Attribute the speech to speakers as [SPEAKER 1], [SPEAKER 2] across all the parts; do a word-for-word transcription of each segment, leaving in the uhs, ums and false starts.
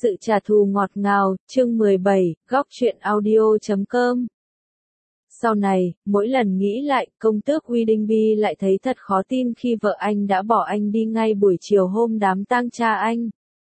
[SPEAKER 1] Sự trả thù ngọt ngào, chương mười bảy, góc truyện audio chấm com. Sau này, mỗi lần nghĩ lại, công tước Widingby lại thấy thật khó tin khi vợ anh đã bỏ anh đi ngay buổi chiều hôm đám tang cha anh.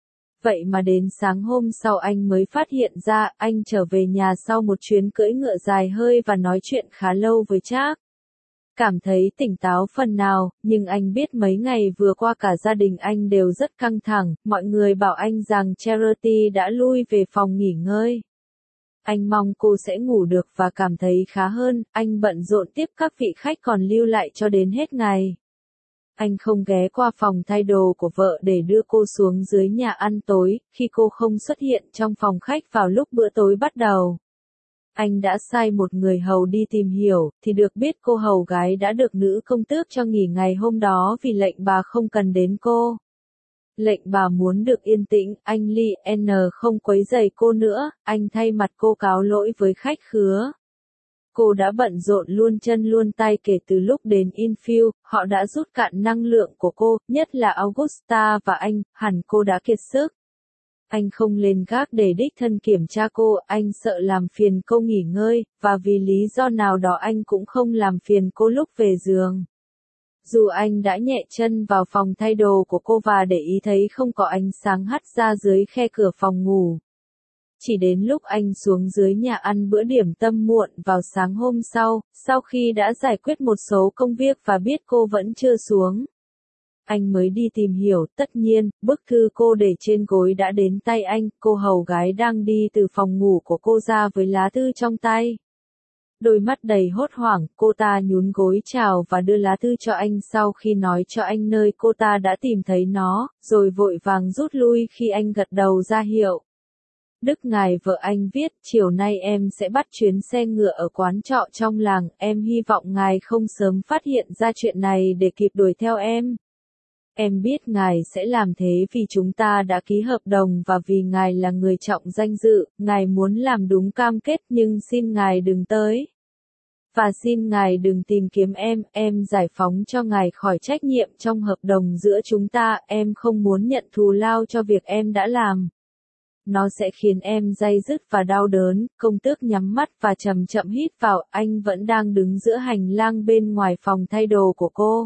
[SPEAKER 1] Vậy mà đến sáng hôm sau anh mới phát hiện ra, anh trở về nhà sau một chuyến cưỡi ngựa dài hơi và nói chuyện khá lâu với Trác. Cảm thấy tỉnh táo phần nào, nhưng anh biết mấy ngày vừa qua cả gia đình anh đều rất căng thẳng, mọi người bảo anh rằng Charity đã lui về phòng nghỉ ngơi. Anh mong cô sẽ ngủ được và cảm thấy khá hơn, anh bận rộn tiếp các vị khách còn lưu lại cho đến hết ngày. Anh không ghé qua phòng thay đồ của vợ để đưa cô xuống dưới nhà ăn tối, khi cô không xuất hiện trong phòng khách vào lúc bữa tối bắt đầu. Anh đã sai một người hầu đi tìm hiểu, thì được biết cô hầu gái đã được nữ công tước cho nghỉ ngày hôm đó vì lệnh bà không cần đến cô. Lệnh bà muốn được yên tĩnh, anh Lee N không quấy rầy cô nữa, anh thay mặt cô cáo lỗi với khách khứa. Cô đã bận rộn luôn chân luôn tay kể từ lúc đến Infield, họ đã rút cạn năng lượng của cô, nhất là Augusta và anh, hẳn cô đã kiệt sức. Anh không lên gác để đích thân kiểm tra cô, anh sợ làm phiền cô nghỉ ngơi, và vì lý do nào đó anh cũng không làm phiền cô lúc về giường. Dù anh đã nhẹ chân vào phòng thay đồ của cô và để ý thấy không có ánh sáng hắt ra dưới khe cửa phòng ngủ. Chỉ đến lúc anh xuống dưới nhà ăn bữa điểm tâm muộn vào sáng hôm sau, sau khi đã giải quyết một số công việc và biết cô vẫn chưa xuống, anh mới đi tìm hiểu. Tất nhiên, bức thư cô để trên gối đã đến tay anh, cô hầu gái đang đi từ phòng ngủ của cô ra với lá thư trong tay. Đôi mắt đầy hốt hoảng, cô ta nhún gối chào và đưa lá thư cho anh sau khi nói cho anh nơi cô ta đã tìm thấy nó, rồi vội vàng rút lui khi anh gật đầu ra hiệu. Đức ngài vợ anh viết, chiều nay em sẽ bắt chuyến xe ngựa ở quán trọ trong làng, em hy vọng ngài không sớm phát hiện ra chuyện này để kịp đuổi theo em. Em biết ngài sẽ làm thế vì chúng ta đã ký hợp đồng và vì ngài là người trọng danh dự, ngài muốn làm đúng cam kết nhưng xin ngài đừng tới. Và xin ngài đừng tìm kiếm em, em giải phóng cho ngài khỏi trách nhiệm trong hợp đồng giữa chúng ta, em không muốn nhận thù lao cho việc em đã làm. Nó sẽ khiến em day dứt và đau đớn. Công tước nhắm mắt và chậm chậm hít vào, anh vẫn đang đứng giữa hành lang bên ngoài phòng thay đồ của cô.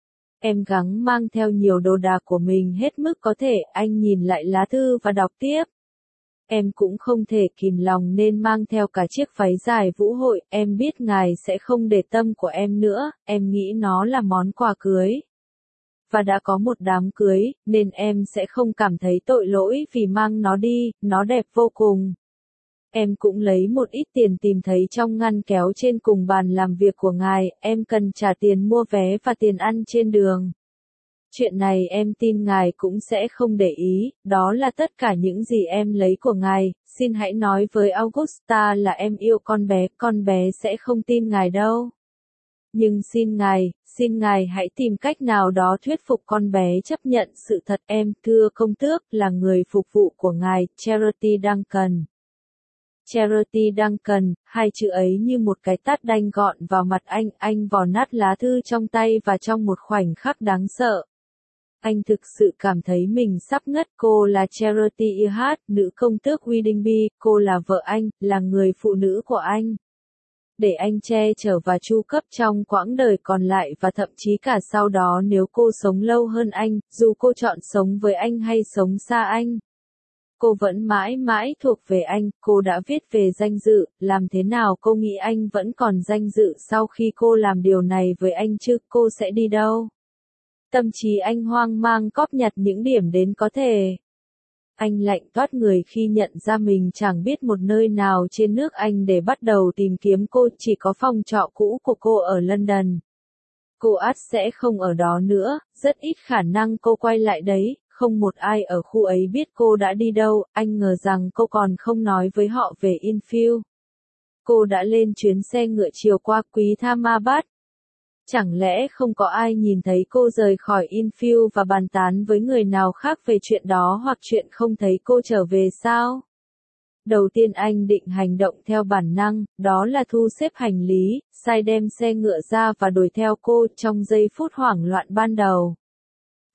[SPEAKER 1] Em gắng mang theo nhiều đồ đạc của mình hết mức có thể, anh nhìn lại lá thư và đọc tiếp. Em cũng không thể kìm lòng nên mang theo cả chiếc váy dài vũ hội, em biết ngài sẽ không để tâm của em nữa, em nghĩ nó là món quà cưới. Và đã có một đám cưới, nên em sẽ không cảm thấy tội lỗi vì mang nó đi, nó đẹp vô cùng. Em cũng lấy một ít tiền tìm thấy trong ngăn kéo trên cùng bàn làm việc của ngài, em cần trả tiền mua vé và tiền ăn trên đường. Chuyện này em tin ngài cũng sẽ không để ý, đó là tất cả những gì em lấy của ngài, xin hãy nói với Augusta là em yêu con bé, con bé sẽ không tin ngài đâu. Nhưng xin ngài, xin ngài hãy tìm cách nào đó thuyết phục con bé chấp nhận sự thật. Em, thưa công tước, là người phục vụ của ngài, Charity Duncan. Charity Duncan, hai chữ ấy như một cái tát đanh gọn vào mặt anh, anh vò nát lá thư trong tay và trong một khoảnh khắc đáng sợ. Anh thực sự cảm thấy mình sắp ngất. Cô là Charity Earhart, nữ công tước Widingby, cô là vợ anh, là người phụ nữ của anh. Để anh che chở và chu cấp trong quãng đời còn lại và thậm chí cả sau đó nếu cô sống lâu hơn anh, dù cô chọn sống với anh hay sống xa anh. Cô vẫn mãi mãi thuộc về anh. Cô đã viết về danh dự, làm thế nào cô nghĩ anh vẫn còn danh dự sau khi cô làm điều này với anh chứ, cô sẽ đi đâu? Tâm trí anh hoang mang cóp nhặt những điểm đến có thể. Anh lạnh toát người khi nhận ra mình chẳng biết một nơi nào trên nước Anh để bắt đầu tìm kiếm cô, chỉ có phòng trọ cũ của cô ở London. Cô ắt sẽ không ở đó nữa, rất ít khả năng cô quay lại đấy, không một ai ở khu ấy biết cô đã đi đâu, anh ngờ rằng cô còn không nói với họ về Infield. Cô đã lên chuyến xe ngựa chiều qua Quý Thamabad. Chẳng lẽ không có ai nhìn thấy cô rời khỏi Infield và bàn tán với người nào khác về chuyện đó hoặc chuyện không thấy cô trở về sao? Đầu tiên anh định hành động theo bản năng, đó là thu xếp hành lý, sai đem xe ngựa ra và đuổi theo cô trong giây phút hoảng loạn ban đầu.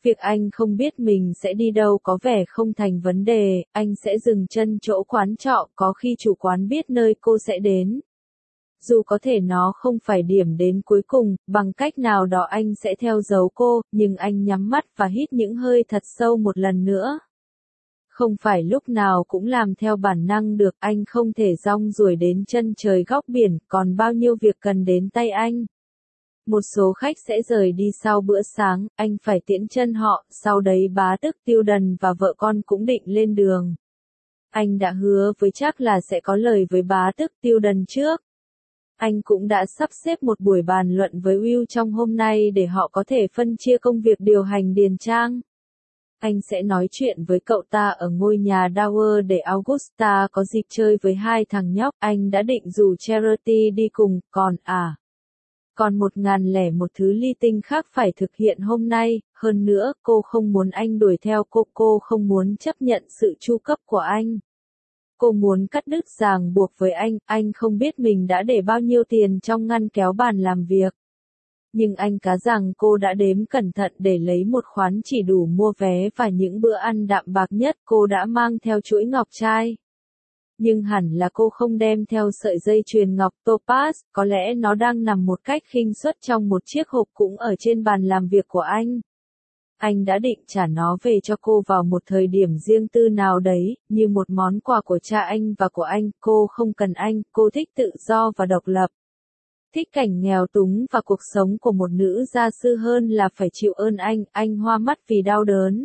[SPEAKER 1] Việc anh không biết mình sẽ đi đâu có vẻ không thành vấn đề, anh sẽ dừng chân chỗ quán trọ, có khi chủ quán biết nơi cô sẽ đến. Dù có thể nó không phải điểm đến cuối cùng, bằng cách nào đó anh sẽ theo dấu cô, nhưng anh nhắm mắt và hít những hơi thật sâu một lần nữa. Không phải lúc nào cũng làm theo bản năng được, anh không thể rong ruổi đến chân trời góc biển, còn bao nhiêu việc cần đến tay anh. Một số khách sẽ rời đi sau bữa sáng, anh phải tiễn chân họ, sau đấy bá tức Tiêu Đần và vợ con cũng định lên đường. Anh đã hứa với Trác là sẽ có lời với bá tức Tiêu Đần trước. Anh cũng đã sắp xếp một buổi bàn luận với Will trong hôm nay để họ có thể phân chia công việc điều hành điền trang. Anh sẽ nói chuyện với cậu ta ở ngôi nhà Dower để Augusta có dịp chơi với hai thằng nhóc. Anh đã định rủ Charity đi cùng, còn à. Còn một ngàn lẻ một thứ li tinh khác phải thực hiện hôm nay, hơn nữa, cô không muốn anh đuổi theo cô, cô không muốn chấp nhận sự chu cấp của anh. Cô muốn cắt đứt ràng buộc với anh, anh không biết mình đã để bao nhiêu tiền trong ngăn kéo bàn làm việc. Nhưng anh cá rằng cô đã đếm cẩn thận để lấy một khoản chỉ đủ mua vé và những bữa ăn đạm bạc nhất. Cô đã mang theo chuỗi ngọc trai. Nhưng hẳn là cô không đem theo sợi dây chuyền ngọc topaz, có lẽ nó đang nằm một cách khinh suất trong một chiếc hộp cũng ở trên bàn làm việc của anh. Anh đã định trả nó về cho cô vào một thời điểm riêng tư nào đấy, như một món quà của cha anh và của anh. Cô không cần anh, cô thích tự do và độc lập. Thích cảnh nghèo túng và cuộc sống của một nữ gia sư hơn là phải chịu ơn anh. Anh hoa mắt vì đau đớn.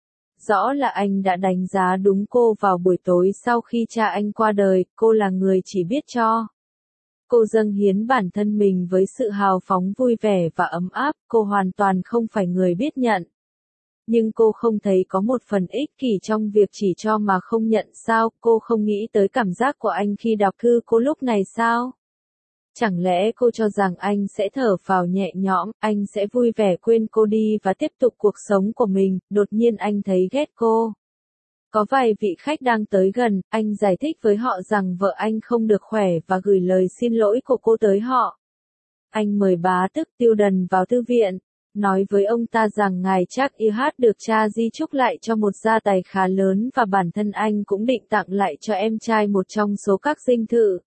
[SPEAKER 1] Rõ là anh đã đánh giá đúng cô vào buổi tối sau khi cha anh qua đời, cô là người chỉ biết cho. Cô dâng hiến bản thân mình với sự hào phóng vui vẻ và ấm áp, cô hoàn toàn không phải người biết nhận. Nhưng cô không thấy có một phần ích kỷ trong việc chỉ cho mà không nhận sao, cô không nghĩ tới cảm giác của anh khi đọc thư cô lúc này sao? Chẳng lẽ cô cho rằng anh sẽ thở phào nhẹ nhõm, anh sẽ vui vẻ quên cô đi và tiếp tục cuộc sống của mình, đột nhiên anh thấy ghét cô. Có vài vị khách đang tới gần, anh giải thích với họ rằng vợ anh không được khỏe và gửi lời xin lỗi của cô tới họ. Anh mời bá tức Tiêu Đần vào thư viện, nói với ông ta rằng ngài Trác Y Hát được cha di chúc lại cho một gia tài khá lớn và bản thân anh cũng định tặng lại cho em trai một trong số các dinh thự.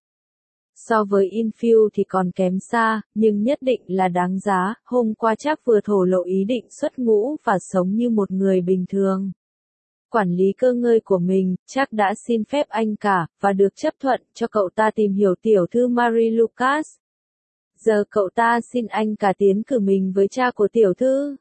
[SPEAKER 1] So với Infield thì còn kém xa, nhưng nhất định là đáng giá. Hôm qua Trác vừa thổ lộ ý định xuất ngũ và sống như một người bình thường. Quản lý cơ ngơi của mình, Trác đã xin phép anh cả, và được chấp thuận cho cậu ta tìm hiểu tiểu thư Mary Lucas. Giờ cậu ta xin anh cả tiến cử mình với cha của tiểu thư.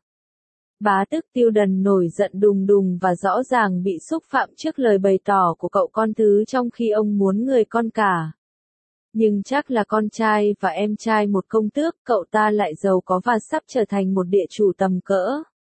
[SPEAKER 1] Bá tức Tiêu Đần nổi giận đùng đùng và rõ ràng bị xúc phạm trước lời bày tỏ của cậu con thứ trong khi ông muốn người con cả. Nhưng chắc là con trai và em trai một công tước, cậu ta lại giàu có và sắp trở thành một địa chủ tầm cỡ.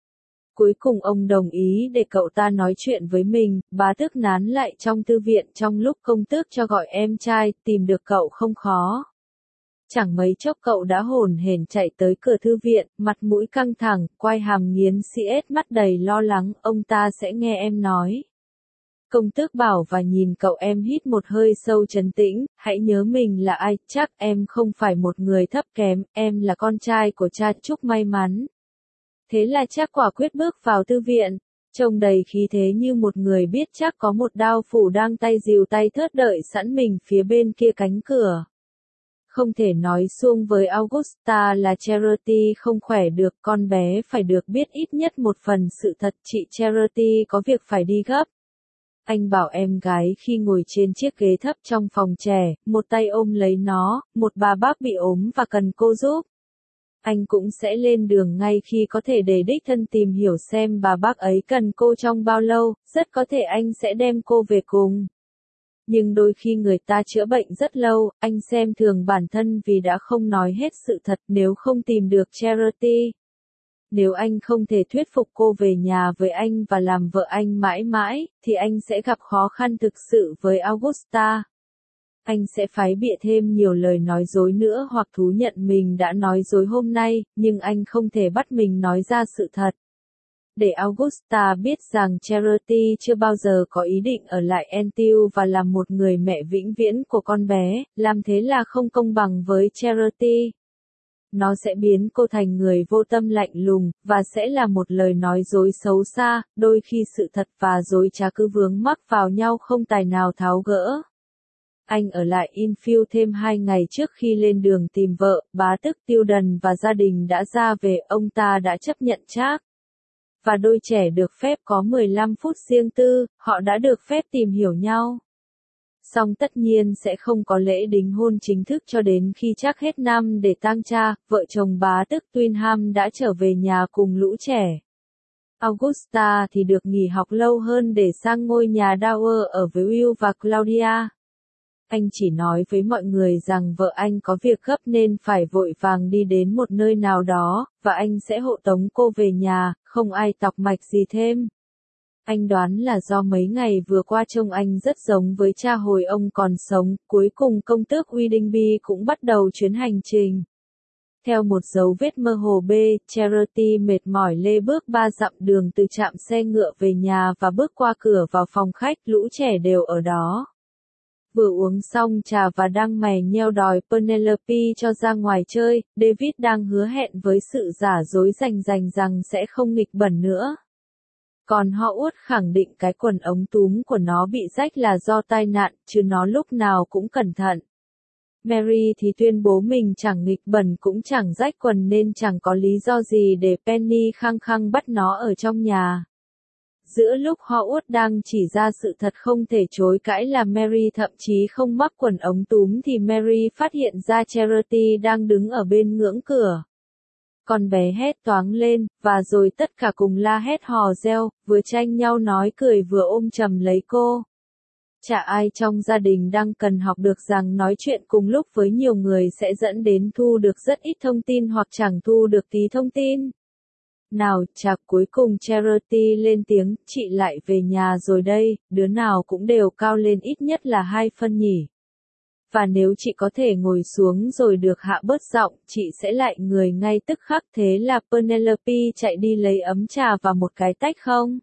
[SPEAKER 1] Cuối cùng ông đồng ý để cậu ta nói chuyện với mình, bá tước nán lại trong thư viện trong lúc công tước cho gọi em trai, tìm được cậu không khó. Chẳng mấy chốc cậu đã hồn hển chạy tới cửa thư viện, mặt mũi căng thẳng, quai hàm nghiến xiết, mắt đầy lo lắng, ông ta sẽ nghe em nói. Công tước bảo và nhìn cậu em hít một hơi sâu trấn tĩnh, hãy nhớ mình là ai, chắc em không phải một người thấp kém, em là con trai của cha, chúc may mắn. Thế là Trác quả quyết bước vào thư viện, trông đầy khí thế như một người biết chắc có một đao phủ đang tay dìu tay thớt đợi sẵn mình phía bên kia cánh cửa. Không thể nói suông với Augusta là Charity không khỏe được, con bé phải được biết ít nhất một phần sự thật, chị Charity có việc phải đi gấp. Anh bảo em gái khi ngồi trên chiếc ghế thấp trong phòng trẻ, một tay ôm lấy nó, một bà bác bị ốm và cần cô giúp. Anh cũng sẽ lên đường ngay khi có thể để đích thân tìm hiểu xem bà bác ấy cần cô trong bao lâu, rất có thể anh sẽ đem cô về cùng. Nhưng đôi khi người ta chữa bệnh rất lâu, anh xem thường bản thân vì đã không nói hết sự thật nếu không tìm được Charity. Nếu anh không thể thuyết phục cô về nhà với anh và làm vợ anh mãi mãi, thì anh sẽ gặp khó khăn thực sự với Augusta. Anh sẽ phái bịa thêm nhiều lời nói dối nữa hoặc thú nhận mình đã nói dối hôm nay, nhưng anh không thể bắt mình nói ra sự thật. Để Augusta biết rằng Charity chưa bao giờ có ý định ở lại Enfield và làm một người mẹ vĩnh viễn của con bé, làm thế là không công bằng với Charity. Nó sẽ biến cô thành người vô tâm lạnh lùng, và sẽ là một lời nói dối xấu xa, đôi khi sự thật và dối trá cứ vướng mắc vào nhau không tài nào tháo gỡ. Anh ở lại Infield thêm hai ngày trước khi lên đường tìm vợ, bá tước Tiêu Đần và gia đình đã ra về, ông ta đã chấp nhận Trác. Và đôi trẻ được phép có mười lăm phút riêng tư, họ đã được phép tìm hiểu nhau. Song tất nhiên sẽ không có lễ đính hôn chính thức cho đến khi Trác hết năm để tang cha, vợ chồng bá tước Twynham đã trở về nhà cùng lũ trẻ. Augusta thì được nghỉ học lâu hơn để sang ngôi nhà Dower ở với Will và Claudia. Anh chỉ nói với mọi người rằng vợ anh có việc gấp nên phải vội vàng đi đến một nơi nào đó, và anh sẽ hộ tống cô về nhà, không ai tọc mạch gì thêm. Anh đoán là do mấy ngày vừa qua trông anh rất giống với cha hồi ông còn sống, cuối cùng công tước Widingby cũng bắt đầu chuyến hành trình. Theo một dấu vết mơ hồ B, Charity mệt mỏi lê bước ba dặm đường từ trạm xe ngựa về nhà và bước qua cửa vào phòng khách, lũ trẻ đều ở đó. Vừa uống xong trà và đang mày nheo đòi Penelope cho ra ngoài chơi, David đang hứa hẹn với sự giả dối rành rành rằng sẽ không nghịch bẩn nữa. Còn Howard khẳng định cái quần ống túm của nó bị rách là do tai nạn, chứ nó lúc nào cũng cẩn thận. Mary thì tuyên bố mình chẳng nghịch bẩn cũng chẳng rách quần nên chẳng có lý do gì để Penny khăng khăng bắt nó ở trong nhà. Giữa lúc Howard đang chỉ ra sự thật không thể chối cãi là Mary thậm chí không mắc quần ống túm thì Mary phát hiện ra Charity đang đứng ở bên ngưỡng cửa. Con bé hét toáng lên, và rồi tất cả cùng la hét hò reo, vừa tranh nhau nói cười vừa ôm chầm lấy cô. Chả ai trong gia đình đang cần học được rằng nói chuyện cùng lúc với nhiều người sẽ dẫn đến thu được rất ít thông tin hoặc chẳng thu được tí thông tin. Nào, chạc cuối cùng Charity lên tiếng, chị lại về nhà rồi đây, đứa nào cũng đều cao lên ít nhất là hai phân nhỉ. Và nếu chị có thể ngồi xuống rồi được hạ bớt giọng, chị sẽ lại người ngay tức khắc. Thế là Penelope chạy đi lấy ấm trà và một cái tách không.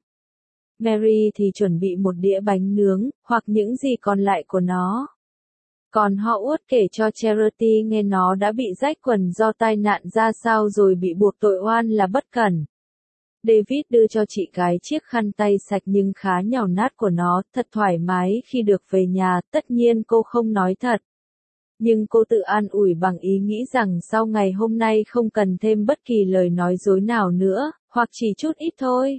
[SPEAKER 1] Mary thì chuẩn bị một đĩa bánh nướng, hoặc những gì còn lại của nó. Còn Howard kể cho Charity nghe nó đã bị rách quần do tai nạn ra sao rồi bị buộc tội oan là bất cẩn. David đưa cho chị cái chiếc khăn tay sạch nhưng khá nhàu nát của nó, thật thoải mái khi được về nhà, tất nhiên cô không nói thật. Nhưng cô tự an ủi bằng ý nghĩ rằng sau ngày hôm nay không cần thêm bất kỳ lời nói dối nào nữa, hoặc chỉ chút ít thôi.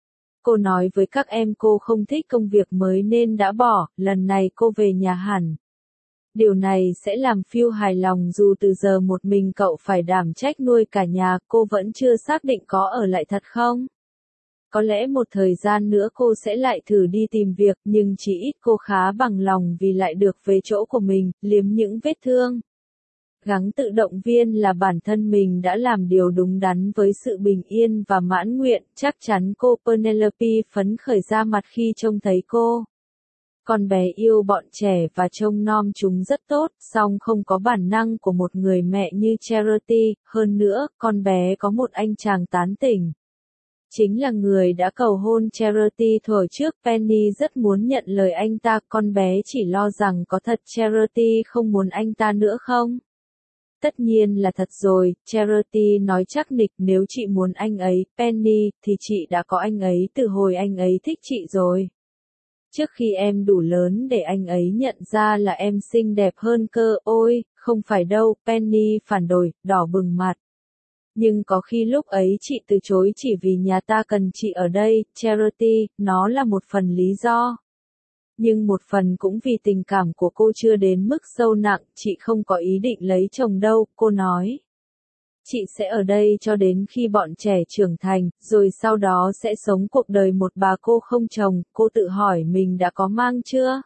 [SPEAKER 1] Cô nói với các em cô không thích công việc mới nên đã bỏ, lần này cô về nhà hẳn. Điều này sẽ làm Phil hài lòng dù từ giờ một mình cậu phải đảm trách nuôi cả nhà, cô vẫn chưa xác định có ở lại thật không? Có lẽ một thời gian nữa cô sẽ lại thử đi tìm việc, nhưng chỉ ít cô khá bằng lòng vì lại được về chỗ của mình, liếm những vết thương. Gắng tự động viên là bản thân mình đã làm điều đúng đắn với sự bình yên và mãn nguyện, chắc chắn cô Penelope phấn khởi ra mặt khi trông thấy cô. Con bé yêu bọn trẻ và trông nom chúng rất tốt, song không có bản năng của một người mẹ như Charity, hơn nữa, con bé có một anh chàng tán tỉnh. Chính là người đã cầu hôn Charity thuở trước. Penny rất muốn nhận lời anh ta, con bé chỉ lo rằng có thật Charity không muốn anh ta nữa không? Tất nhiên là thật rồi, Charity nói chắc nịch, nếu chị muốn anh ấy, Penny, thì chị đã có anh ấy từ hồi anh ấy thích chị rồi. Trước khi em đủ lớn để anh ấy nhận ra là em xinh đẹp hơn cơ, ôi, không phải đâu, Penny phản đối, đỏ bừng mặt. Nhưng có khi lúc ấy chị từ chối chỉ vì nhà ta cần chị ở đây, Charity, nó là một phần lý do. Nhưng một phần cũng vì tình cảm của cô chưa đến mức sâu nặng, chị không có ý định lấy chồng đâu, cô nói. Chị sẽ ở đây cho đến khi bọn trẻ trưởng thành, rồi sau đó sẽ sống cuộc đời một bà cô không chồng, cô tự hỏi mình đã có mang chưa?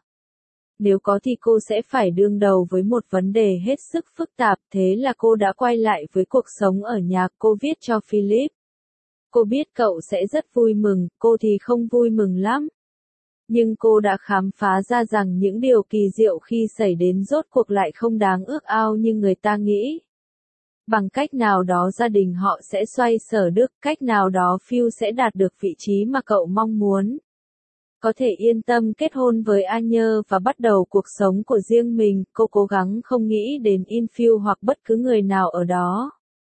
[SPEAKER 1] Nếu có thì cô sẽ phải đương đầu với một vấn đề hết sức phức tạp, thế là cô đã quay lại với cuộc sống ở nhà, cô viết cho Philip. Cô biết cậu sẽ rất vui mừng, cô thì không vui mừng lắm. Nhưng cô đã khám phá ra rằng những điều kỳ diệu khi xảy đến rốt cuộc lại không đáng ước ao như người ta nghĩ. Bằng cách nào đó gia đình họ sẽ xoay sở được, cách nào đó Phil sẽ đạt được vị trí mà cậu mong muốn. Có thể yên tâm kết hôn với Anne và bắt đầu cuộc sống của riêng mình, cô cố gắng không nghĩ đến Infield hoặc bất cứ người nào ở đó.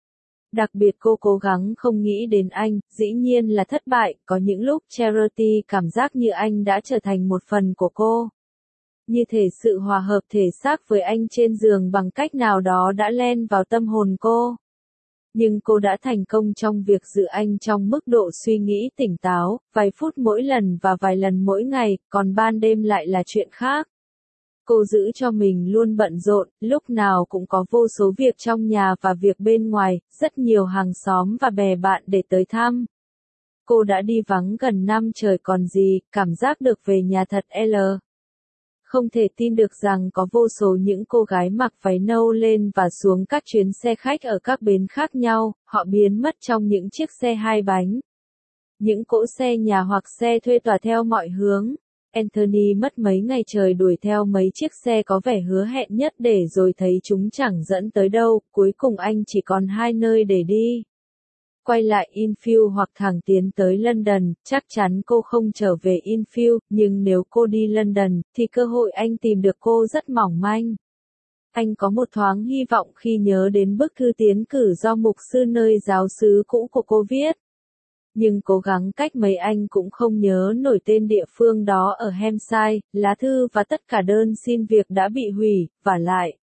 [SPEAKER 1] Đặc biệt cô cố gắng không nghĩ đến anh, dĩ nhiên là thất bại, có những lúc Charity cảm giác như anh đã trở thành một phần của cô. Như thể sự hòa hợp thể xác với anh trên giường bằng cách nào đó đã len vào tâm hồn cô. Nhưng cô đã thành công trong việc giữ anh trong mức độ suy nghĩ tỉnh táo, vài phút mỗi lần và vài lần mỗi ngày, còn ban đêm lại là chuyện khác. Cô giữ cho mình luôn bận rộn, lúc nào cũng có vô số việc trong nhà và việc bên ngoài, rất nhiều hàng xóm và bè bạn để tới thăm. Cô đã đi vắng gần năm trời còn gì, cảm giác được về nhà thật L. Không thể tin được rằng có vô số những cô gái mặc váy nâu lên và xuống các chuyến xe khách ở các bến khác nhau, họ biến mất trong những chiếc xe hai bánh. Những cỗ xe nhà hoặc xe thuê tỏa theo mọi hướng. Anthony mất mấy ngày trời đuổi theo mấy chiếc xe có vẻ hứa hẹn nhất để rồi thấy chúng chẳng dẫn tới đâu, cuối cùng anh chỉ còn hai nơi để đi. Quay lại Enfield hoặc thẳng tiến tới London, chắc chắn cô không trở về Enfield, nhưng nếu cô đi London, thì cơ hội anh tìm được cô rất mỏng manh. Anh có một thoáng hy vọng khi nhớ đến bức thư tiến cử do mục sư nơi giáo xứ cũ của cô viết. Nhưng cố gắng cách mấy anh cũng không nhớ nổi tên địa phương đó ở Hampshire, lá thư và tất cả đơn xin việc đã bị hủy, vả lại.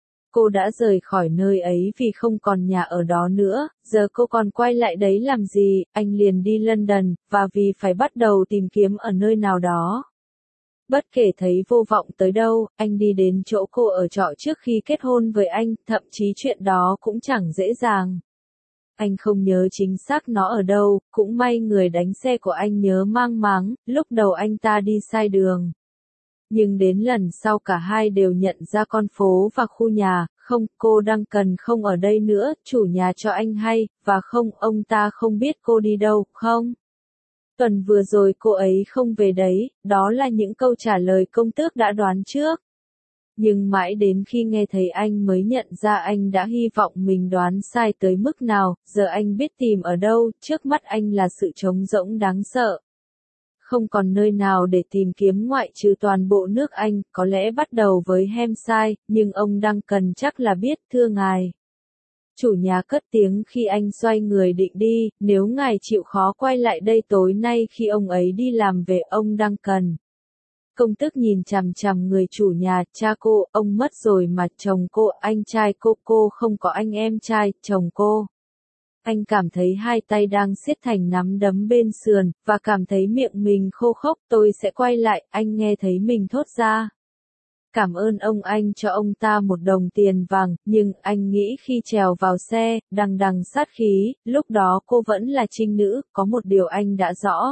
[SPEAKER 1] Cô đã rời khỏi nơi ấy vì không còn nhà ở đó nữa, giờ cô còn quay lại đấy làm gì, anh liền đi London, và vì phải bắt đầu tìm kiếm ở nơi nào đó. Bất kể thấy vô vọng tới đâu, anh đi đến chỗ cô ở trọ trước khi kết hôn với anh, thậm chí chuyện đó cũng chẳng dễ dàng. Anh không nhớ chính xác nó ở đâu, cũng may người đánh xe của anh nhớ mang máng, lúc đầu anh ta đi sai đường. Nhưng đến lần sau cả hai đều nhận ra con phố và khu nhà, không, cô Duncan không ở đây nữa, chủ nhà cho anh hay, và không, ông ta không biết cô đi đâu, không. Tuần vừa rồi cô ấy không về đấy, đó là những câu trả lời công tước đã đoán trước. Nhưng mãi đến khi nghe thấy anh mới nhận ra anh đã hy vọng mình đoán sai tới mức nào, giờ anh biết tìm ở đâu, trước mắt anh là sự trống rỗng đáng sợ. Không còn nơi nào để tìm kiếm ngoại trừ toàn bộ nước Anh, có lẽ bắt đầu với Hampshire, nhưng ông Duncan chắc là biết, thưa ngài. Chủ nhà cất tiếng khi anh xoay người định đi, nếu ngài chịu khó quay lại đây tối nay khi ông ấy đi làm về, ông Duncan. Công tước nhìn chằm chằm người chủ nhà, cha cô, ông mất rồi mà, chồng cô, anh trai cô, cô không có anh em trai, chồng cô. Anh cảm thấy hai tay đang siết thành nắm đấm bên sườn, và cảm thấy miệng mình khô khốc, tôi sẽ quay lại, anh nghe thấy mình thốt ra. Cảm ơn ông anh cho ông ta một đồng tiền vàng, nhưng anh nghĩ khi trèo vào xe, đằng đằng sát khí, lúc đó cô vẫn là trinh nữ, có một điều anh đã rõ.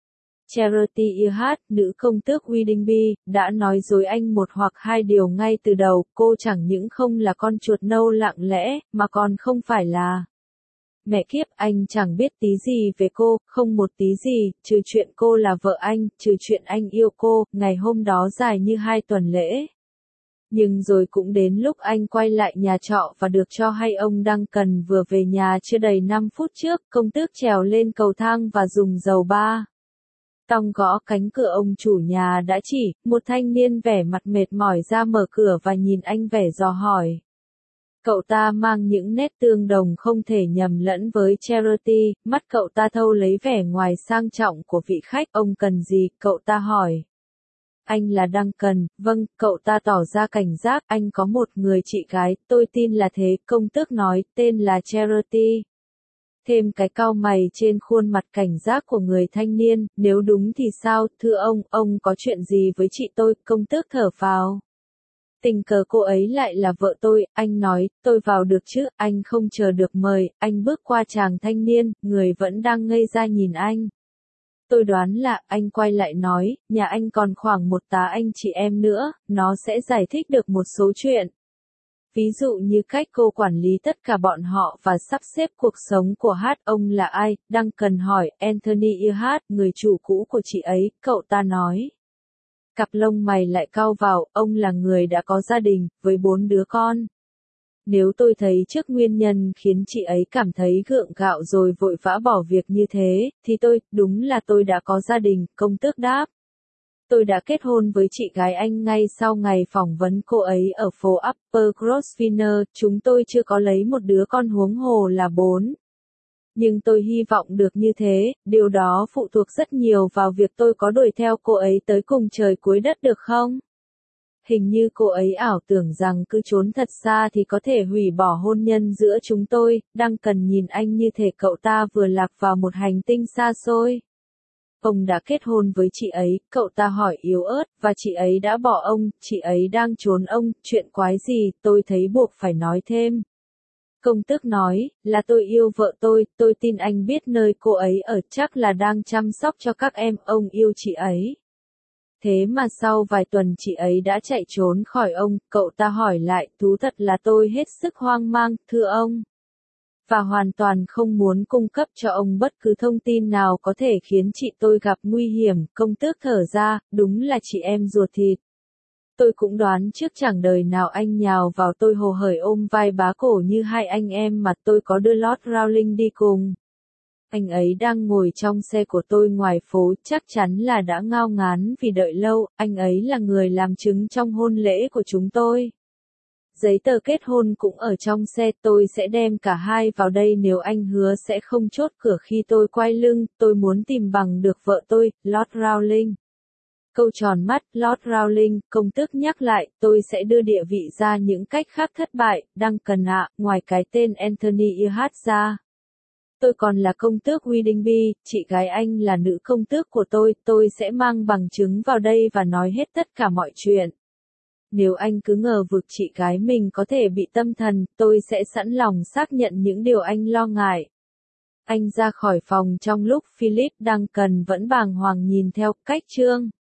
[SPEAKER 1] Charity Earhart, nữ công tước Widingby, đã nói dối anh một hoặc hai điều ngay từ đầu, cô chẳng những không là con chuột nâu lặng lẽ, mà còn không phải là... Mẹ kiếp, anh chẳng biết tí gì về cô, không một tí gì, trừ chuyện cô là vợ anh, trừ chuyện anh yêu cô, ngày hôm đó dài như hai tuần lễ. Nhưng rồi cũng đến lúc anh quay lại nhà trọ và được cho hay ông Duncan vừa về nhà chưa đầy năm phút trước, công tước trèo lên cầu thang và dùng dầu ba tong gõ cánh cửa ông chủ nhà đã chỉ, một thanh niên vẻ mặt mệt mỏi ra mở cửa và nhìn anh vẻ dò hỏi. Cậu ta mang những nét tương đồng không thể nhầm lẫn với Charity, mắt cậu ta thâu lấy vẻ ngoài sang trọng của vị khách, ông cần gì, cậu ta hỏi. Anh là Duncan, vâng, cậu ta tỏ ra cảnh giác, anh có một người chị gái, tôi tin là thế, công tước nói, tên là Charity. Thêm cái cau mày trên khuôn mặt cảnh giác của người thanh niên, nếu đúng thì sao, thưa ông, ông có chuyện gì với chị tôi, công tước thở phào. Tình cờ cô ấy lại là vợ tôi, anh nói, tôi vào được chứ, anh không chờ được mời, anh bước qua chàng thanh niên, người vẫn đang ngây ra nhìn anh. Tôi đoán là, anh quay lại nói, nhà anh còn khoảng một tá anh chị em nữa, nó sẽ giải thích được một số chuyện. Ví dụ như cách cô quản lý tất cả bọn họ và sắp xếp cuộc sống của Hát, ông là ai, đang cần hỏi, Anthony Earhart, người chủ cũ của chị ấy, cậu ta nói. Cặp lông mày lại cau vào, ông là người đã có gia đình, với bốn đứa con. Nếu tôi thấy trước nguyên nhân khiến chị ấy cảm thấy gượng gạo rồi vội vã bỏ việc như thế, thì tôi, đúng là tôi đã có gia đình, công tước đáp. Tôi đã kết hôn với chị gái anh ngay sau ngày phỏng vấn cô ấy ở phố Upper Grosvenor, chúng tôi chưa có lấy một đứa con huống hồ là bốn. Nhưng tôi hy vọng được như thế, điều đó phụ thuộc rất nhiều vào việc tôi có đuổi theo cô ấy tới cùng trời cuối đất được không? Hình như cô ấy ảo tưởng rằng cứ trốn thật xa thì có thể hủy bỏ hôn nhân giữa chúng tôi, đang cần nhìn anh như thể cậu ta vừa lạc vào một hành tinh xa xôi. Ông đã kết hôn với chị ấy, cậu ta hỏi yếu ớt, và chị ấy đã bỏ ông, chị ấy đang trốn ông, chuyện quái gì, tôi thấy buộc phải nói thêm. Công tước nói, là tôi yêu vợ tôi, tôi tin anh biết nơi cô ấy ở, chắc là đang chăm sóc cho các em, ông yêu chị ấy. Thế mà sau vài tuần chị ấy đã chạy trốn khỏi ông, cậu ta hỏi lại, thú thật là tôi hết sức hoang mang, thưa ông. Và hoàn toàn không muốn cung cấp cho ông bất cứ thông tin nào có thể khiến chị tôi gặp nguy hiểm, công tước thở ra, đúng là chị em ruột thịt. Tôi cũng đoán trước chẳng đời nào anh nhào vào tôi hồ hởi ôm vai bá cổ như hai anh em mà tôi có đưa Lord Rowling đi cùng. Anh ấy đang ngồi trong xe của tôi ngoài phố, chắc chắn là đã ngao ngán vì đợi lâu, anh ấy là người làm chứng trong hôn lễ của chúng tôi. Giấy tờ kết hôn cũng ở trong xe, tôi sẽ đem cả hai vào đây nếu anh hứa sẽ không chốt cửa khi tôi quay lưng, tôi muốn tìm bằng được vợ tôi, Lord Rowling. Câu tròn mắt, Lord Rowling, công tước nhắc lại, tôi sẽ đưa địa vị ra những cách khác thất bại, đang cần ạ, ngoài cái tên Anthony Earhart ra. Tôi còn là công tước Widingby, chị gái anh là nữ công tước của tôi, tôi sẽ mang bằng chứng vào đây và nói hết tất cả mọi chuyện. Nếu anh cứ ngờ vực chị gái mình có thể bị tâm thần, tôi sẽ sẵn lòng xác nhận những điều anh lo ngại. Anh ra khỏi phòng trong lúc Philip Duncan vẫn bàng hoàng nhìn theo cách chương.